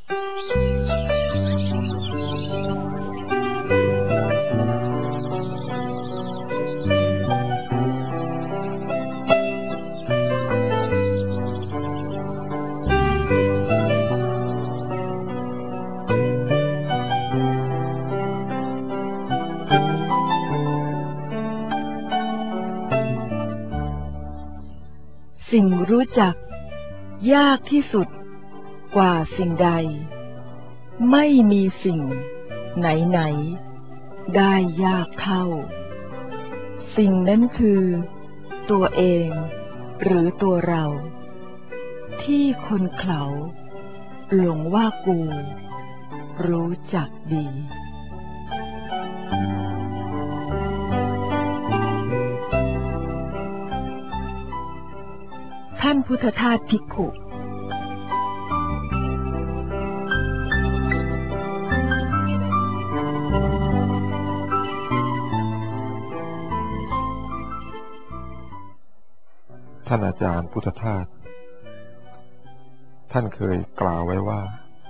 สิ่งรู้จักยากที่สุดกว่าสิ่งใดไม่มีสิ่งไหนๆได้ยากเท่าสิ่งนั้นคือตัวเองหรือตัวเราที่คนเขาหลงว่ากูรู้จักดีท่านพุทธทาสภิกขุท่านอาจารย์พุทธทาสท่านเคยกล่าวไว้ว่า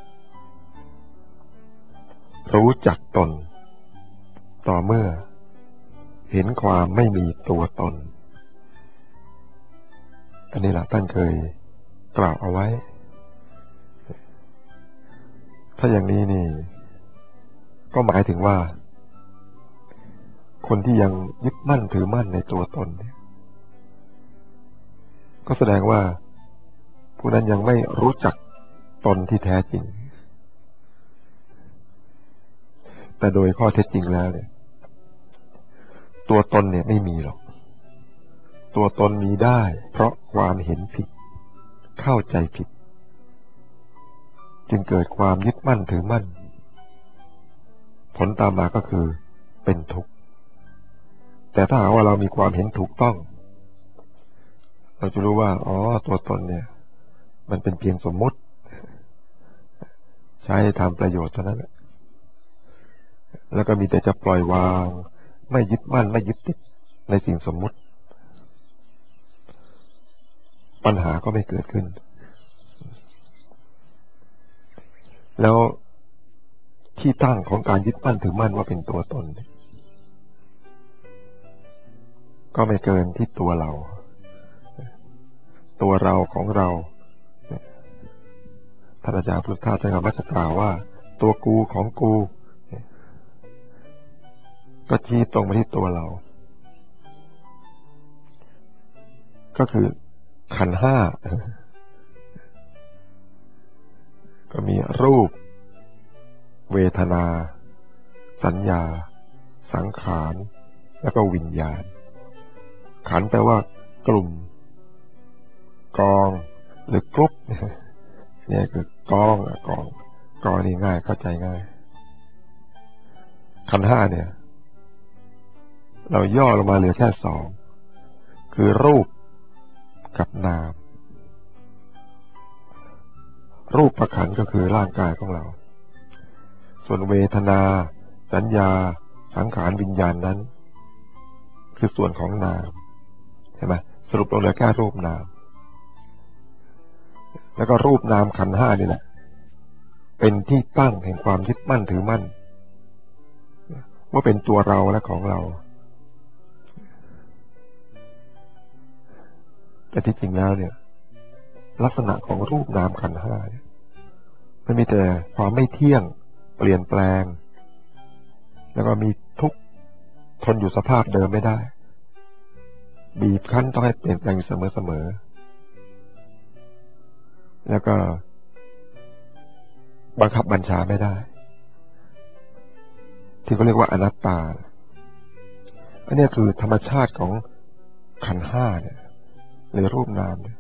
รู้จักตนต่อเมื่อเห็นความไม่มีตัวตนอันนี้แหละท่านเคยกล่าวเอาไว้ถ้าอย่างนี้นี่ก็หมายถึงว่าคนที่ยังยึดมั่นถือมั่นในตัวตนก็แสดงว่าผู้นั้นยังไม่รู้จักตนที่แท้จริงแต่โดยข้อเท็จจริงแล้วเนี่ยตัวตนเนี่ยไม่มีหรอกตัวตนมีได้เพราะความเห็นผิดเข้าใจผิดจึงเกิดความยึดมั่นถือมั่นผลตามมาก็คือเป็นทุกข์แต่ถ้าหากว่าเรามีความเห็นถูกต้องเราจะรู้ว่าตัวตนเนี่ยมันเป็นเพียงสมมุติใช้ทำประโยชน์เท่านั้นแล้วก็มีแต่จะปล่อยวางไม่ยึดมั่นไม่ยึดติดในสิ่งสมมุติปัญหาก็ไม่เกิดขึ้นแล้วที่ตั้งของการยึดมั่นถือมั่นว่าเป็นตัวตนก็ไม่เกินที่ตัวเราของเราท่านอาจารย์พุทธทาสมักจะกล่าวว่าตัวกูของกูก็ชี้ตรงมาที่ตัวเราก็คือขันธ์ห้าก็มีรูปเวทนาสัญญาสังขารแล้วก็วิญญาณขันธ์แปลว่ากลุ่มกองหรือกรุ๊ปเนี่ยคือกองนี่ง่ายเข้าใจง่ายขันธ์ห้าเนี่ยเราย่อลงมาเหลือแค่สองคือรูปกับนามรูปประขันก็คือร่างกายของเราส่วนเวทนาสัญญาสังขารวิญญาณนั้นคือส่วนของนามใช่ไหมสรุปลงเหลือแค่รูปนามแล้วก็รูปนามขันธ์ห้านี่แหละเป็นที่ตั้งแห่งความยึดมั่นถือมั่นว่าเป็นตัวเราและของเราแต่ที่จริงแล้วเนี่ยลักษณะของรูปนามขันธ์ห้าเนี่ยมันมีแต่ความไม่เที่ยงเปลี่ยนแปลงแล้วก็มีทุกข์ทนอยู่สภาพเดิมไม่ได้บีบคั้นต้องให้เปลี่ยนแปลงอยู่เสมอแล้วก็บังคับบัญชาไม่ได้ที่เขาเรียกว่าอนัตตาอันนี้คือธรรมชาติของขันธ์ห้าเนี่ยหรือรูปนามเนี่ย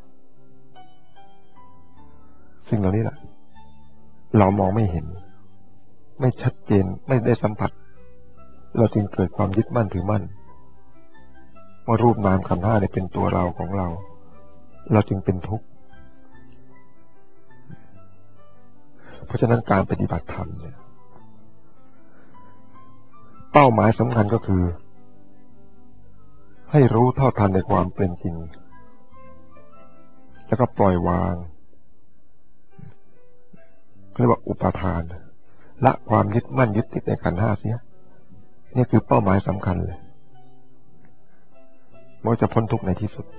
สิ่งเหล่านี้แหละเรามองไม่เห็นไม่ชัดเจนไม่ได้สัมผัสเราจึงเกิดความยึดมั่นถือมั่นว่ารูปนามขันธ์ห้าเนี่ยเป็นตัวเราของเราจึงเป็นทุกข์เพราะฉะนั้นการปฏิบัติธรรมเนี่ยเป้าหมายสำคัญก็คือให้รู้เท่าทันในความเป็นจริงแล้วก็ปล่อยวางเรียกว่าอุปาทานละความยึดมั่นยึดติดในขันธ์ห้าเสียนี่คือเป้าหมายสำคัญเลยมันจะพ้นทุกข์ในที่สุด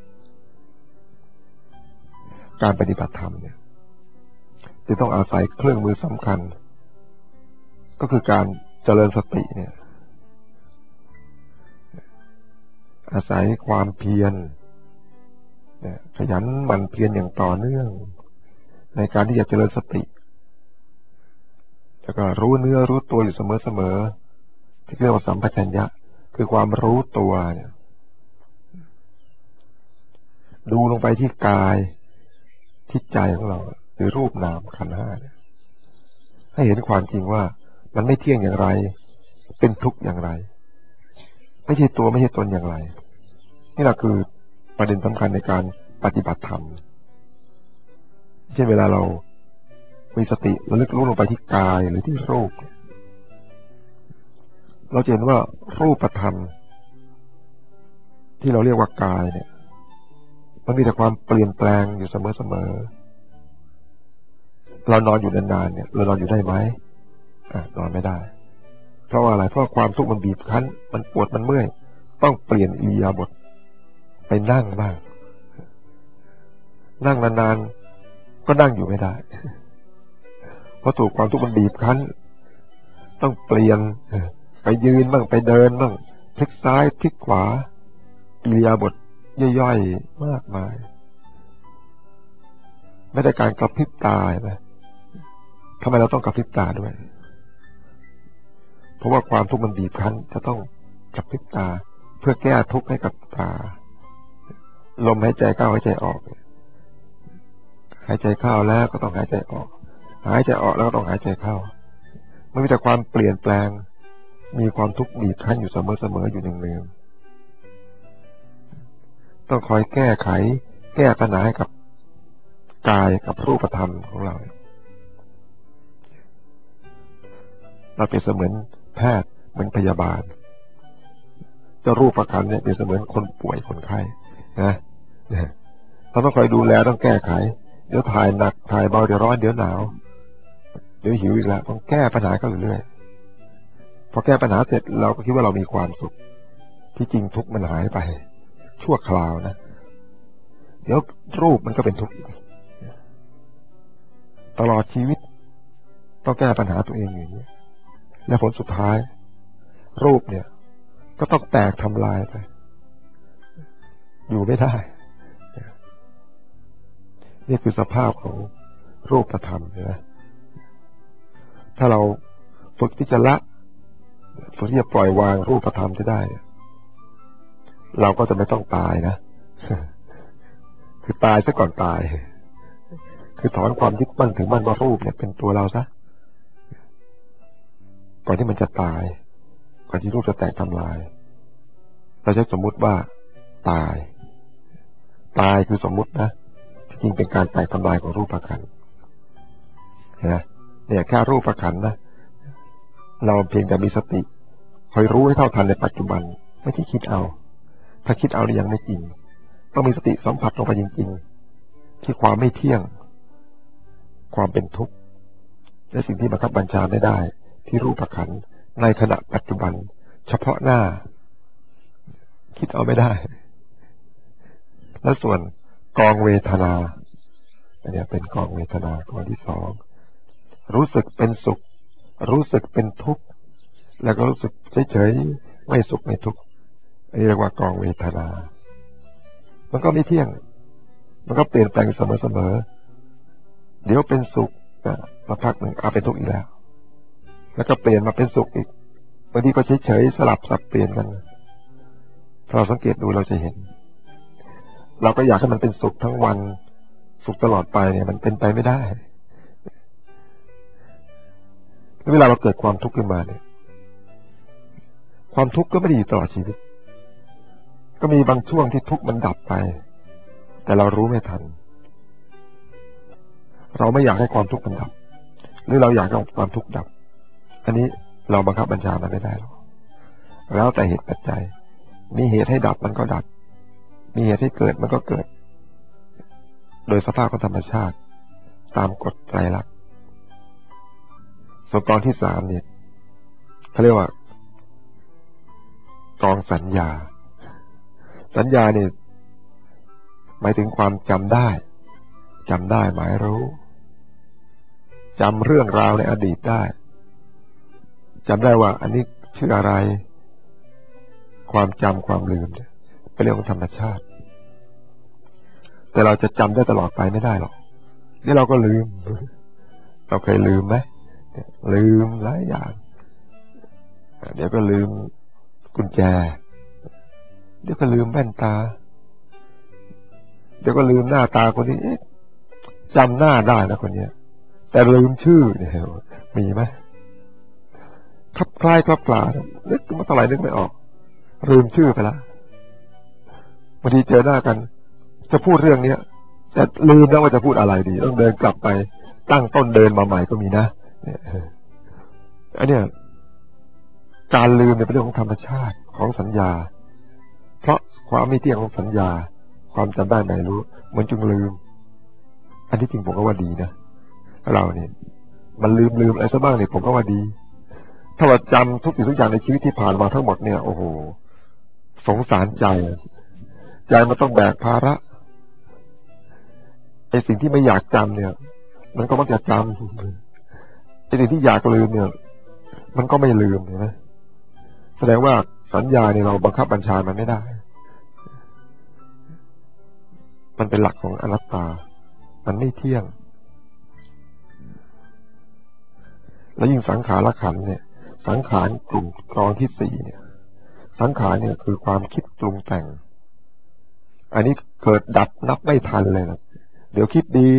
การปฏิบัติธรรมเนี่ยจะต้องอาศัยเครื่องมือสำคัญก็คือการเจริญสติเนี่ยอาศัยความเพียรขยันหมั่นเพียรอย่างต่อเนื่องในการที่จะเจริญสติแล้วก็รู้เนื้อรู้ตัวอยู่เสมอๆที่เรียกว่าสัมปชัญญะคือความรู้ตัวเนี่ยดูลงไปที่กายที่ใจของเราหรือรูปนามขันธ์ห้าเนี่ยให้เห็นความจริงว่ามันไม่เที่ยงอย่างไรเป็นทุกข์อย่างไรไม่ใช่ตัวไม่ใช่ตนอย่างไรนี่แหละคือประเด็นสำคัญในการปฏิบัติธรรมเช่นเวลาเรามีสติระลึกรู้ลงไปที่กายหรือที่รูปเราจะเห็นว่ารูปธรรมที่เราเรียกว่ากายเนี่ยมันมีแต่ความเปลี่ยนแปลงอยู่เสมอเรานอนอยู่นานๆเนี่ยเรานอนอยู่ได้ไหมนอนไม่ได้เพราะว่าอะไรเพราะความทุกข์มันบีบคั้นมันปวดมันเมื่อยต้องเปลี่ยนอิริยาบถไปนั่งบ้างนั่งนานๆก็นั่งอยู่ไม่ได้เพราะถูกความทุกข์มันบีบคั้นต้องเปลี่ยนไปยืนบ้างไปเดินบ้างพลิกซ้ายพลิกขวาอิริยาบถย่อยๆมากมายไม่ได้การกระพริบตานะทำไมเราต้องกระพริบตาด้วยเพราะว่าความทุกข์มันบีบคั้นจะต้องกระพริบตาเพื่อแก้ทุกข์ให้กับตาลมหายใจเข้าหายใจออกหายใจเข้าแล้วก็ต้องหายใจออกหายใจออกแล้วก็ต้องหายใจเข้ามันมีแต่ความเปลี่ยนแปลงมีความทุกข์บีบคั้นอยู่เสมออยู่เนืองๆต้องคอยแก้ไขแก้ปัญหาให้กับกายกับรูปธรรมของเราเป็นเสมือนแพทย์เหมือนพยาบาลเจ้ารูปขันธ์เนี่ยเป็นเสมือนคนป่วยคนไข้นะเราต้องคอยดูแลต้องแก้ไขเดี๋ยวถ่ายหนักถ่ายเบาเดี๋ยวร้อนเดี๋ยวหนาวเดี๋ยวหิวอีกแล้วต้องแก้ปัญหาก็เรื่อยๆพอแก้ปัญหาเสร็จเราก็คิดว่าเรามีความสุขที่จริงทุกข์มันหายไปชั่วคราวนะเดี๋ยวรูปมันก็เป็นทุกข์ตลอดชีวิตต้องแก้ปัญหาตัวเองอย่างนี้และผลสุดท้ายรูปเนี่ยก็ต้องแตกทำลายไปอยู่ไม่ได้นี่คือสภาพของรูปธรรมนะถ้าเราฝึกที่จะละฝึกที่จะปล่อยวางรูปธรรมจะได้เราก็จะไม่ต้องตายนะคือตายซะก่อนตายคือถอนความยึดมั่นถือมั่นว่ารูปเนี่ยเป็นตัวเราซะก่อนที่มันจะตายก่อนที่รูปจะแตกทำลายเราใช้สมมุติว่าตายคือสมมุตินะที่จริงเป็นการแตกทำลายของรูปขันธ์นะเนี่ยแค่รูปขันธ์นะเราเพียงแต่มีสติคอยรู้ให้เท่าทันในปัจจุบันไม่ใช่คิดเอาถ้าคิดเอายังไม่จริงต้องมีสติสัมผัสลงไปจริงๆที่ความไม่เที่ยงความเป็นทุกข์และสิ่งที่บังคับบัญชาไม่ได้ที่รูปขันธ์ในขณะปัจจุบันเฉพาะหน้าคิดเอาไม่ได้และส่วนกองเวทนาอันนี้เป็นกองเวทนากองที่สองรู้สึกเป็นสุขรู้สึกเป็นทุกข์แล้วก็รู้สึกเฉยๆไม่สุขไม่ทุกข์เรียกว่ากองเวทนามันก็ไม่เที่ยงมันก็เปลี่ยนแปลงเสมอๆเดี๋ยวเป็นสุขสักพักหนึ่งเป็นทุกข์อีกแล้วก็เปลี่ยนมาเป็นสุขอีกบางทีก็เฉยๆสลับสับเปลี่ยนกันถ้าเราสังเกตดูเราจะเห็นเราก็อยากให้มันเป็นสุขทั้งวันสุขตลอดไปเนี่ยมันเป็นไปไม่ได้เวลาเราเกิดความทุกข์ขึ้นมาเนี่ยความทุกข์ก็ไม่ได้อยู่ตลอดชีวิตก็มีบางช่วงที่ทุกข์มันดับไปแต่เรารู้ไม่ทันเราไม่อยากให้ความทุกข์มันดับหรือเราอยากให้ความทุกข์ดับอันนี้เราบังคับบัญชามันไม่ได้หรอกแล้วแต่เหตุปัจจัยมีเหตุให้ดับมันก็ดับมีเหตุให้เกิดมันก็เกิดโดยสภาพของธรรมชาติตามกฎไตรลักษณ์ส่วนกองที่สามเนี่ยเขาเรียกว่ากองสัญญาสัญญาเนี่ยหมายถึงความจำได้หมายรู้จำเรื่องราวในอดีตได้จำได้ว่าอันนี้ชื่ออะไรความจำความลืมเป็นเรื่องของธรรมชาติแต่เราจะจำได้ตลอดไปไม่ได้หรอกนี่เราก็ลืมเราเคยลืมไหมลืมหลายอย่างเดี๋ยวก็ลืมกุญแจเดี๋ยวก็ลืมแว่นตาเดี๋ยวก็ลืมหน้าตาคนนี้จำหน้าได้นะคนนี้แต่ลืมชื่อเนี่ยมีไหมคลับคล้ายคลับคลานึกมาเท่าไหร่นึกไม่ออกลืมชื่อไปละบางทีเจอหน้ากันจะพูดเรื่องนี้แต่ลืมแล้วว่าจะพูดอะไรดีต้องเดินกลับไปตั้งต้นเดินมาใหม่ก็มีนะอันเนี้ยการลืมเนี่ยเป็นเรื่องของธรรมชาติของสัญญาเพราะความไม่เที่ยงของสัญญาความจำได้ไม่รู้มันจึงลืมอันที่จริงผมก็ว่าดีนะเราเนี่ยมันลืมอะไรซะบ้างเนี่ยผมก็ว่าดีถ้าว่าจำทุกสิ่งทุกอย่างในชีวิตที่ผ่านมาทั้งหมดเนี่ยโอ้โหสงสารใจมันต้องแบกภาระไอ้สิ่งที่ไม่อยากจำเนี่ยมันก็มักจะจำไอ้สิ่งที่อยากลืมเนี่ยมันก็ไม่ลืมเห็นไหมแสดงว่าสัญญาเนี่ยเราบังคับบัญชามันไม่ได้มันเป็นหลักของอนัตตามันไม่เที่ยงแล้วยิ่งสังขารขันธ์เนี่ยสังขารกลุ่มกองที่สี่เนี่ยสังขารเนี่ยคือความคิดปรุงแต่งอันนี้เกิดดับนับไม่ทันเลยนะเดี๋ยวคิดดี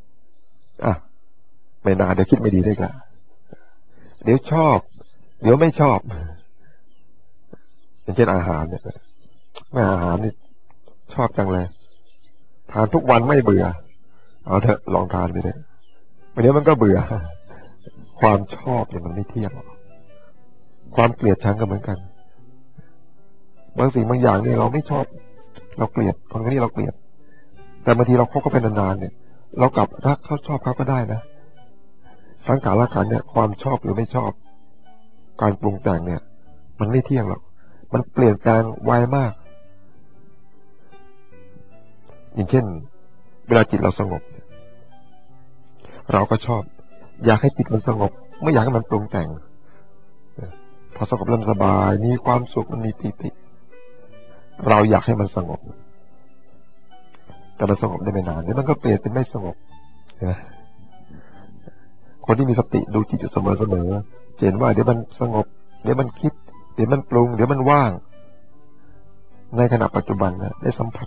ไม่นานเดี๋ยวคิดไม่ดีได้ละเดี๋ยวชอบเดี๋ยวไม่ชอบอย่างเช่นอาหารเนี่ยอาหารนี่ชอบจังเลยทานทุกวันไม่เบื่อเอาเถอะลองทานไปเลยวันนี้มันก็เบื่อความชอบเนี่ยมันไม่เที่ยงความเกลียดชังก็เหมือนกันบางสิ่งบางอย่างเนี่ยเราไม่ชอบเราเกลียดคนนี้เราเกลียดแต่บางทีเราคบกันเป็นนานๆเนี่ยเรากลับรักเขาชอบเขาก็ได้นะสังขารขันธ์เนี่ยความชอบหรือไม่ชอบการปรุงแต่งเนี่ยมันไม่เที่ยงหรอกมันเปลี่ยนแปลงไวมากอย่างเช่นเวลาจิตเราสงบเราก็ชอบอยากให้จิตมันสงบไม่อยากให้มันปรุงแต่งพอสงบเริ่มสบายมีความสุขมันมีปิติเราอยากให้มันสงบแต่มันสงบได้ไม่นานแล้วมันก็เปลี่ยนเป็นไม่สงบนะคนที่มีสติดูจิตอยู่เสมอเห็นว่าเดี๋ยวมันสงบเดี๋ยวมันคิดเดี๋ยวมันปรุงเดี๋ยวมันว่างในขณะปัจจุบันนะได้สัมผัส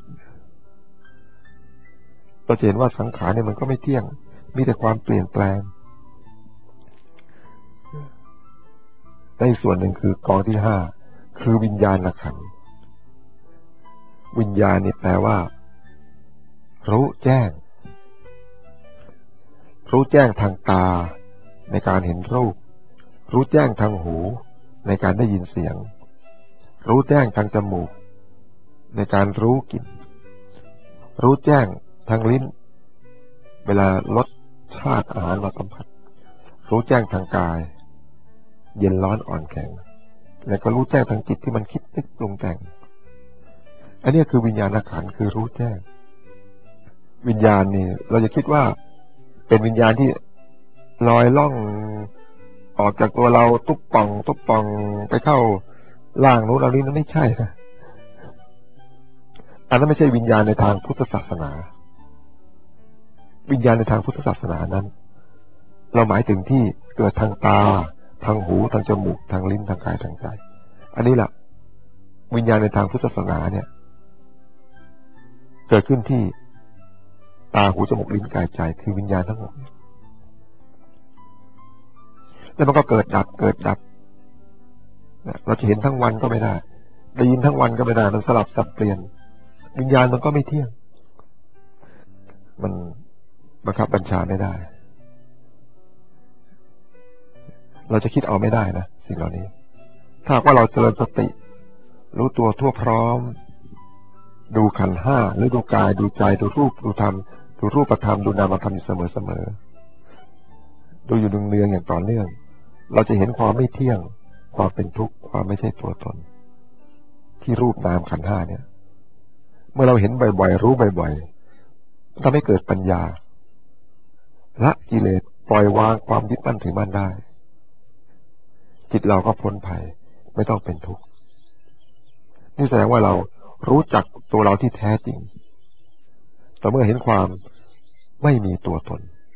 เราเห็นว่าสังขารเนี่ยมันก็ไม่เที่ยงมีแต่ความเปลี่ยนแปลงในส่วนหนึ่งคือกองที่ห้าคือวิญญาณขันธ์วิญญาณนี่แปลว่ารู้แจ้งทางตาในการเห็นรูปรู้แจ้งทางหูในการได้ยินเสียงรู้แจ้งทางจมูกในการรู้กลิ่นรู้แจ้งทางลิ้นเวลารสชาติอาหารมาสัมผัสรู้แจ้งทางกายเย็นร้อนอ่อนแข็งและก็รู้แจ้งทางจิตที่มันคิดนึกปรุงแต่งอันนี้คือวิญญาณขันธ์คือรู้แจ้งวิญญาณนี่เราจะคิดว่าเป็นวิญญาณที่ลอยล่องออกจากตัวเราตุ๊บป่องไปเข้าล่างนู้นเรานี่นั่นไม่ใช่นะอันนั้นไม่ใช่วิญญาณในทางพุทธศาสนาวิญญาณในทางพุทธศาสนานั้นเราหมายถึงที่เกิดทางตาทางหูทางจมูกทางลิ้นทางกายทางใจอันนี้แหละวิญญาณในทางพุทธศาสนาเนี่ยเกิดขึ้นที่ตาหูจมูกลิ้นกายใจคือวิญญาณทั้งหมดแล้วมันก็เกิดดับเราจะเห็นทั้งวันก็ไม่ได้ได้ยินทั้งวันก็ไม่ได้มันสลับสับเปลี่ยนวิญญาณมันก็ไม่เที่ยงมันบังคับบัญชาไม่ได้เราจะคิดเอาไม่ได้นะสิ่งเหล่านี้ถ้าว่าเราเจริญสติรู้ตัวทั่วพร้อมดูขันธ์ห้าหรือดูกายดูใจดูรูปดูธรรมดูรูปธรรมดูนามธรรมอยู่เสมอดูอยู่เนืองๆอย่างต่อเนื่องเราจะเห็นความไม่เที่ยงความเป็นทุกข์ความไม่ใช่ตัวตนที่รูปนามขันธ์ห้าเนี่ยเมื่อเราเห็นบ่อยๆรู้บ่อยๆทำให้เกิดปัญญาละกิเลสปล่อยวางความยึดมั่นถือมั่นได้จิตเราก็พ้นภัยไม่ต้องเป็นทุกข์นี่แสดงว่าเรารู้จักตัวเราที่แท้จริงแต่เมื่อเห็นความไม่มีตัวตน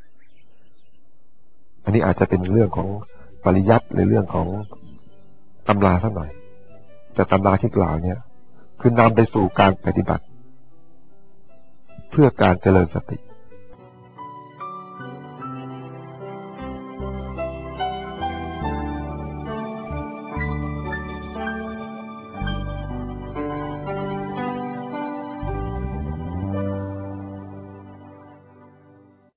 อันนี้อาจจะเป็นเรื่องของปริยัติหรือเรื่องของตำราสักหน่อยแต่ตำราที่กล่าวเนี่ยคือนำไปสู่การปฏิบัติเพื่อการเจริญสติ